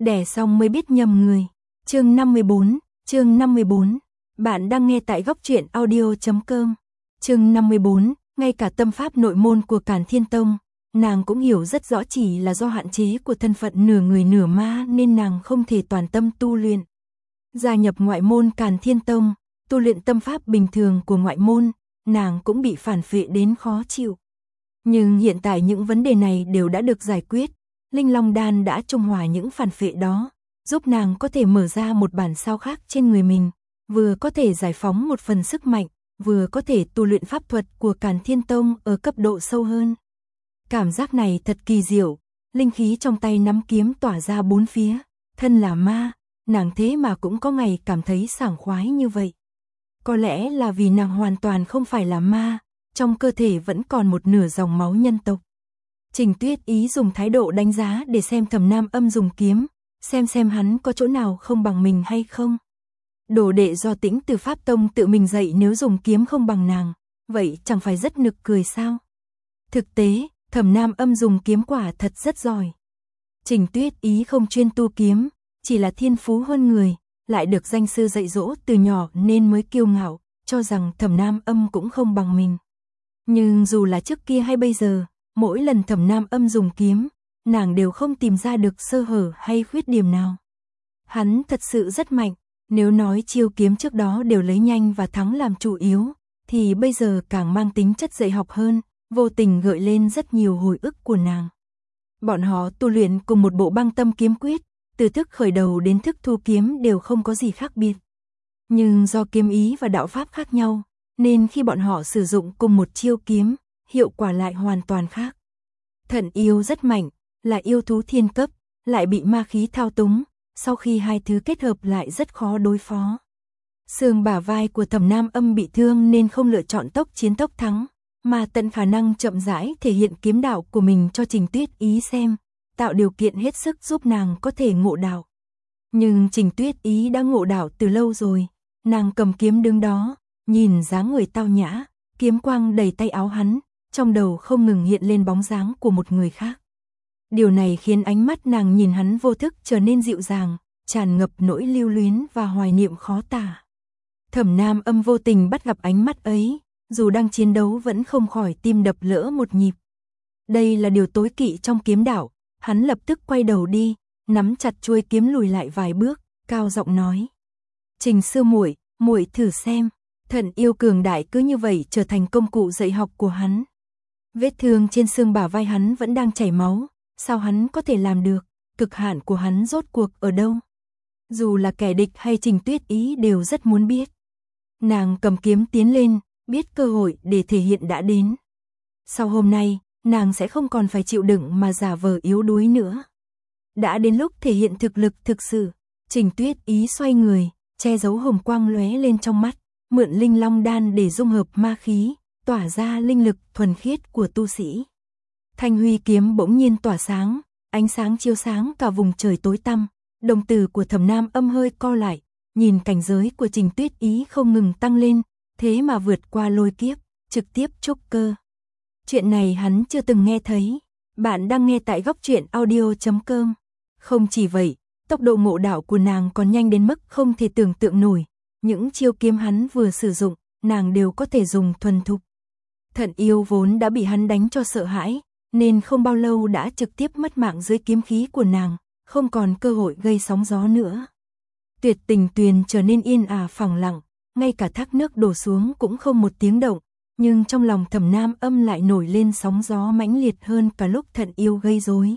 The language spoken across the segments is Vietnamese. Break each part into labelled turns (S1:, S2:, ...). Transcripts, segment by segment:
S1: đẻ xong mới biết nhầm người. Chương 54. Bạn đang nghe tại góc truyện audio.com. Chương 54, ngay cả tâm pháp nội môn của Càn Thiên Tông, nàng cũng hiểu rất rõ, chỉ là do hạn chế của thân phận nửa người nửa ma nên nàng không thể toàn tâm tu luyện. Gia nhập ngoại môn Càn Thiên Tông, tu luyện tâm pháp bình thường của ngoại môn, nàng cũng bị phản phệ đến khó chịu. Nhưng hiện tại những vấn đề này đều đã được giải quyết, Linh Long Đan đã trung hòa những phản phệ đó, giúp nàng có thể mở ra một bản sao khác trên người mình, vừa có thể giải phóng một phần sức mạnh, vừa có thể tu luyện pháp thuật của Càn Thiên Tông ở cấp độ sâu hơn. Cảm giác này thật kỳ diệu, linh khí trong tay nắm kiếm tỏa ra bốn phía, thân là ma, nàng thế mà cũng có ngày cảm thấy sảng khoái như vậy. Có lẽ là vì nàng hoàn toàn không phải là ma, trong cơ thể vẫn còn một nửa dòng máu nhân tộc. Trình Tuyết Ý dùng thái độ đánh giá để xem Thẩm Nam Âm dùng kiếm, xem hắn có chỗ nào không bằng mình hay không. Đồ đệ do Tĩnh Từ Pháp Tông tự mình dạy nếu dùng kiếm không bằng nàng, vậy chẳng phải rất nực cười sao? Thực tế, Thẩm Nam Âm dùng kiếm quả thật rất giỏi. Trình Tuyết Ý không chuyên tu kiếm, chỉ là thiên phú hơn người, lại được danh sư dạy dỗ từ nhỏ nên mới kiêu ngạo, cho rằng Thẩm Nam Âm cũng không bằng mình. Nhưng dù là trước kia hay bây giờ, mỗi lần Thẩm Nam Âm dùng kiếm, nàng đều không tìm ra được sơ hở hay khuyết điểm nào. Hắn thật sự rất mạnh, nếu nói chiêu kiếm trước đó đều lấy nhanh và thắng làm chủ yếu, thì bây giờ càng mang tính chất dạy học hơn, vô tình gợi lên rất nhiều hồi ức của nàng. Bọn họ tu luyện cùng một bộ Băng Tâm Kiếm Quyết, từ thức khởi đầu đến thức thu kiếm đều không có gì khác biệt. Nhưng do kiếm ý và đạo pháp khác nhau, nên khi bọn họ sử dụng cùng một chiêu kiếm, hiệu quả lại hoàn toàn khác. Thận yêu rất mạnh, là yêu thú thiên cấp, lại bị ma khí thao túng, sau khi hai thứ kết hợp lại rất khó đối phó. Xương bả vai của Thẩm Nam Âm bị thương nên không lựa chọn tốc chiến tốc thắng, mà tận khả năng chậm rãi thể hiện kiếm đạo của mình cho Trình Tuyết Ý xem, tạo điều kiện hết sức giúp nàng có thể ngộ đạo. Nhưng Trình Tuyết Ý đã ngộ đạo từ lâu rồi, nàng cầm kiếm đứng đó, nhìn dáng người tao nhã, kiếm quang đầy tay áo hắn, trong đầu không ngừng hiện lên bóng dáng của một người khác. Điều này khiến ánh mắt nàng nhìn hắn vô thức trở nên dịu dàng, tràn ngập nỗi lưu luyến và hoài niệm khó tả. Thẩm Nam Âm vô tình bắt gặp ánh mắt ấy, dù đang chiến đấu vẫn không khỏi tim đập lỡ một nhịp. Đây là điều tối kỵ trong kiếm đạo, hắn lập tức quay đầu đi, nắm chặt chuôi kiếm lùi lại vài bước, cao giọng nói: "Trình sư muội, muội thử xem." Thận yêu cường đại cứ như vậy trở thành công cụ dạy học của hắn. Vết thương trên xương bả vai hắn vẫn đang chảy máu, sao hắn có thể làm được, cực hạn của hắn rốt cuộc ở đâu? Dù là kẻ địch hay Trình Tuyết Ý đều rất muốn biết. Nàng cầm kiếm tiến lên, biết cơ hội để thể hiện đã đến. Sau hôm nay, nàng sẽ không còn phải chịu đựng mà giả vờ yếu đuối nữa. Đã đến lúc thể hiện thực lực thực sự. Trình Tuyết Ý xoay người, che giấu hồng quang lóe lên trong mắt, mượn Linh Long Đan để dung hợp ma khí, tỏa ra linh lực thuần khiết của tu sĩ. Thanh huy kiếm bỗng nhiên tỏa sáng, ánh sáng chiếu sáng cả vùng trời tối tăm. Đồng tử của Thẩm Nam Âm hơi co lại, nhìn cảnh giới của Trình Tuyết Ý không ngừng tăng lên, thế mà vượt qua lôi kiếp, trực tiếp trúc cơ. Chuyện này hắn chưa từng nghe thấy. Bạn đang nghe tại góc truyện audio.com. Không chỉ vậy, tốc độ ngộ đạo của nàng còn nhanh đến mức không thể tưởng tượng nổi. Những chiêu kiếm hắn vừa sử dụng, nàng đều có thể dùng thuần thục. Thận yêu vốn đã bị hắn đánh cho sợ hãi, nên không bao lâu đã trực tiếp mất mạng dưới kiếm khí của nàng, không còn cơ hội gây sóng gió nữa. Tuyệt Tình Tuyền trở nên yên ả phẳng lặng, ngay cả thác nước đổ xuống cũng không một tiếng động, nhưng trong lòng Thẩm Nam Âm lại nổi lên sóng gió mãnh liệt hơn cả lúc thận yêu gây rối.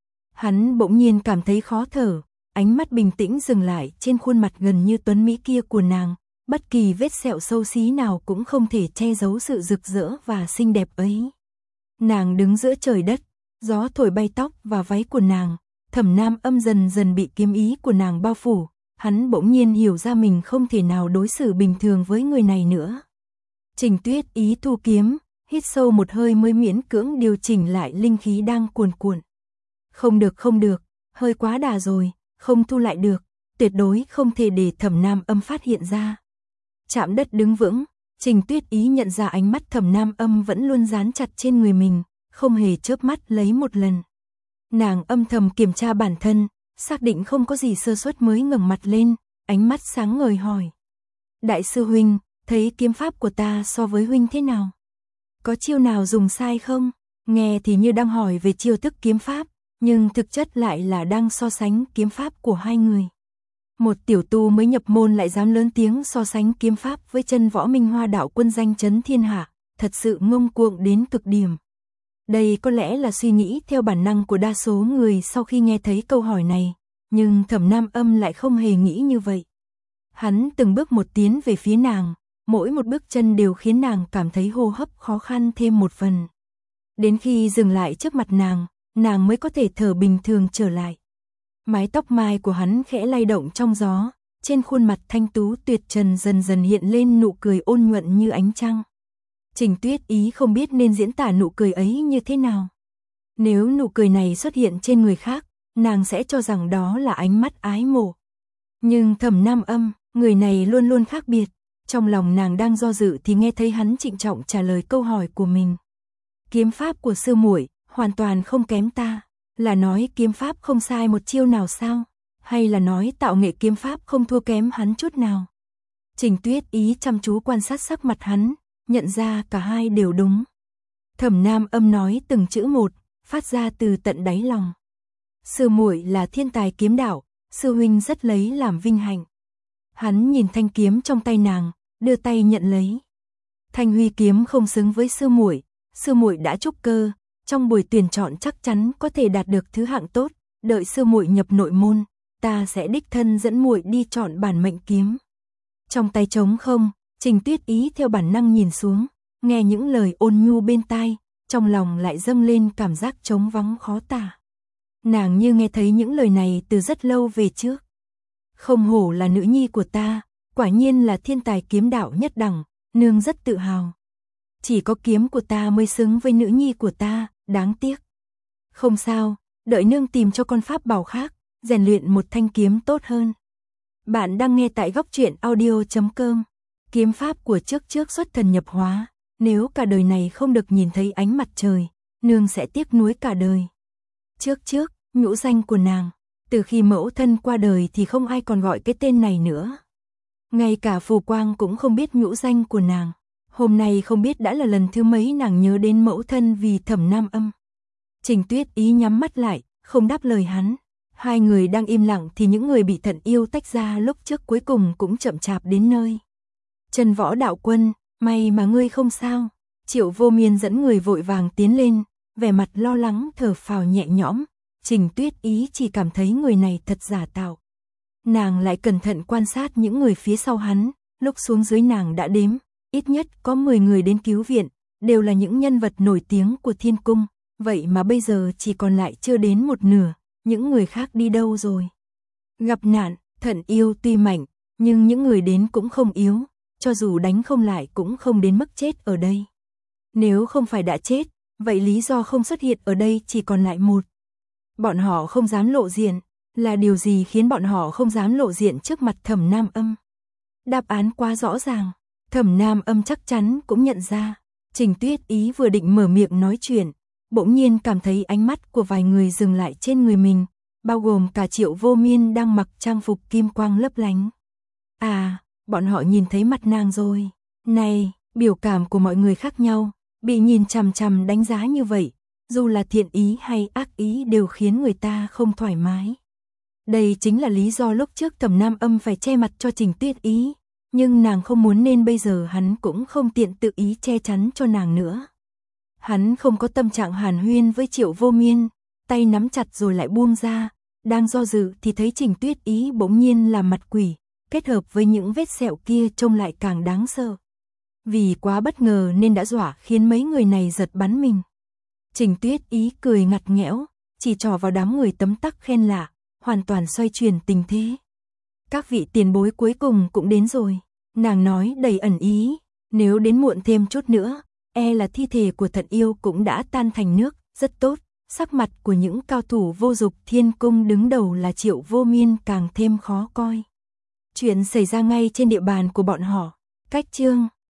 S1: Hắn bỗng nhiên cảm thấy khó thở, ánh mắt bình tĩnh dừng lại trên khuôn mặt gần như tuấn mỹ kia của nàng, bất kỳ vết sẹo xấu xí nào cũng không thể che giấu sự rực rỡ và xinh đẹp ấy. Nàng đứng giữa trời đất, gió thổi bay tóc và váy của nàng, Thẩm Nam Âm dần dần bị kiếm ý của nàng bao phủ, hắn bỗng nhiên hiểu ra mình không thể nào đối xử bình thường với người này nữa. Trình Tuyết Ý thu kiếm, hít sâu một hơi mới miễn cưỡng điều chỉnh lại linh khí đang cuồn cuộn. Không được, hơi quá đà rồi, không thu lại được, tuyệt đối không thể để Thẩm Nam Âm phát hiện ra. Chạm đất đứng vững, Trình Tuyết Ý nhận ra ánh mắt Thẩm Nam Âm vẫn luôn dán chặt trên người mình, không hề chớp mắt lấy một lần. Nàng âm thầm kiểm tra bản thân, xác định không có gì sơ suất mới ngẩng mặt lên, ánh mắt sáng ngời hỏi. Đại sư huynh, thấy kiếm pháp của ta so với huynh thế nào? Có chiêu nào dùng sai không? Nghe thì như đang hỏi về chiêu thức kiếm pháp, nhưng thực chất lại là đang so sánh kiếm pháp của hai người. Một tiểu tu mới nhập môn lại dám lớn tiếng so sánh kiếm pháp với chân võ Minh Hoa đạo quân danh chấn thiên hạ, thật sự ngông cuồng đến cực điểm. Đây có lẽ là suy nghĩ theo bản năng của đa số người sau khi nghe thấy câu hỏi này, nhưng Thẩm Nam Âm lại không hề nghĩ như vậy. Hắn từng bước một tiến về phía nàng, mỗi một bước chân đều khiến nàng cảm thấy hô hấp khó khăn thêm một phần. Đến khi dừng lại trước mặt nàng mới có thể thở bình thường trở lại. Mái tóc mai của hắn khẽ lay động trong gió, trên khuôn mặt thanh tú tuyệt trần dần dần hiện lên nụ cười ôn nhuận như ánh trăng. Trình Tuyết Ý không biết nên diễn tả nụ cười ấy như thế nào. Nếu nụ cười này xuất hiện trên người khác, nàng sẽ cho rằng đó là ánh mắt ái mộ. Nhưng Thẩm Nam Âm, người này luôn luôn khác biệt. Trong lòng nàng đang do dự thì nghe thấy hắn trịnh trọng trả lời câu hỏi của mình. Kiếm pháp của sư muội hoàn toàn không kém ta. Là nói kiếm pháp không sai một chiêu nào sao? Hay là nói tạo nghệ kiếm pháp không thua kém hắn chút nào? Trình Tuyết Ý chăm chú quan sát sắc mặt hắn, nhận ra cả hai đều đúng. Thẩm Nam Âm nói từng chữ một, phát ra từ tận đáy lòng. Sư muội là thiên tài kiếm đạo, sư huynh rất lấy làm vinh hạnh. Hắn nhìn thanh kiếm trong tay nàng, đưa tay nhận lấy. Thanh Huy kiếm không xứng với sư muội đã trúc cơ, trong buổi tuyển chọn chắc chắn có thể đạt được thứ hạng tốt, đợi sư muội nhập nội môn, ta sẽ đích thân dẫn muội đi chọn bản mệnh kiếm. Trong tay trống không, Trình Tuyết Ý theo bản năng nhìn xuống, nghe những lời ôn nhu bên tai, trong lòng lại dâng lên cảm giác trống vắng khó tả. Nàng như nghe thấy những lời này từ rất lâu về trước. Không hổ là nữ nhi của ta, quả nhiên là thiên tài kiếm đạo nhất đẳng, nương rất tự hào. Chỉ có kiếm của ta mới xứng với nữ nhi của ta, đáng tiếc. Không sao, đợi nương tìm cho con pháp bảo khác, rèn luyện một thanh kiếm tốt hơn. Bạn đang nghe tại Góc Truyện Audio.com. Kiếm pháp của trước xuất thần nhập hóa, nếu cả đời này không được nhìn thấy ánh mặt trời, nương sẽ tiếc nuối cả đời. Trước, nhũ danh của nàng, từ khi mẫu thân qua đời thì không ai còn gọi cái tên này nữa. Ngay cả Phù Quang cũng không biết nhũ danh của nàng. Hôm nay không biết đã là lần thứ mấy nàng nhớ đến mẫu thân vì Thẩm Nam Âm. Trình Tuyết Ý nhắm mắt lại, không đáp lời hắn. Hai người đang im lặng thì những người bị Thận Yêu tách ra lúc trước cuối cùng cũng chậm chạp đến nơi. Chân Võ đạo quân, may mà ngươi không sao. Triệu Vô Miên dẫn người vội vàng tiến lên, vẻ mặt lo lắng thở phào nhẹ nhõm. Trình Tuyết Ý chỉ cảm thấy người này thật giả tạo. Nàng lại cẩn thận quan sát những người phía sau hắn, lúc xuống dưới nàng đã đếm, ít nhất có 10 người đến cứu viện, đều là những nhân vật nổi tiếng của Thiên Cung, vậy mà bây giờ chỉ còn lại chưa đến một nửa, những người khác đi đâu rồi? Gặp nạn, Thận Yêu tuy mạnh, nhưng những người đến cũng không yếu, cho dù đánh không lại cũng không đến mức chết ở đây. Nếu không phải đã chết, vậy lý do không xuất hiện ở đây chỉ còn lại một. Bọn họ không dám lộ diện, là điều gì khiến bọn họ không dám lộ diện trước mặt Thẩm Nam Âm? Đáp án quá rõ ràng, Thẩm Nam Âm chắc chắn cũng nhận ra. Trình Tuyết Ý vừa định mở miệng nói chuyện, bỗng nhiên cảm thấy ánh mắt của vài người dừng lại trên người mình, bao gồm cả Triệu Vô Miên đang mặc trang phục kim quang lấp lánh. À, bọn họ nhìn thấy mặt nàng rồi. Này, biểu cảm của mọi người khác nhau, bị nhìn chằm chằm đánh giá như vậy, dù là thiện ý hay ác ý đều khiến người ta không thoải mái. Đây chính là lý do lúc trước Thẩm Nam Âm phải che mặt cho Trình Tuyết Ý, nhưng nàng không muốn nên bây giờ hắn cũng không tiện tự ý che chắn cho nàng nữa. Hắn không có tâm trạng hàn huyên với Triệu Vô Miên, tay nắm chặt rồi lại buông ra, đang do dự thì thấy Trình Tuyết Ý bỗng nhiên là mặt quỷ, kết hợp với những vết sẹo kia trông lại càng đáng sợ. Vì quá bất ngờ nên đã dọa khiến mấy người này giật bắn mình. Trình Tuyết Ý cười ngặt nghẽo, chỉ trỏ vào đám người tấm tắc khen lạ, hoàn toàn xoay chuyển tình thế. Các vị tiền bối cuối cùng cũng đến rồi, nàng nói đầy ẩn ý, nếu đến muộn thêm chút nữa, e là thi thể của Thận Yêu cũng đã tan thành nước, rất tốt. Sắc mặt của những cao thủ vô dục Thiên Cung đứng đầu là Triệu Vô Miên càng thêm khó coi. Chuyện xảy ra ngay trên địa bàn của bọn họ. Cách chương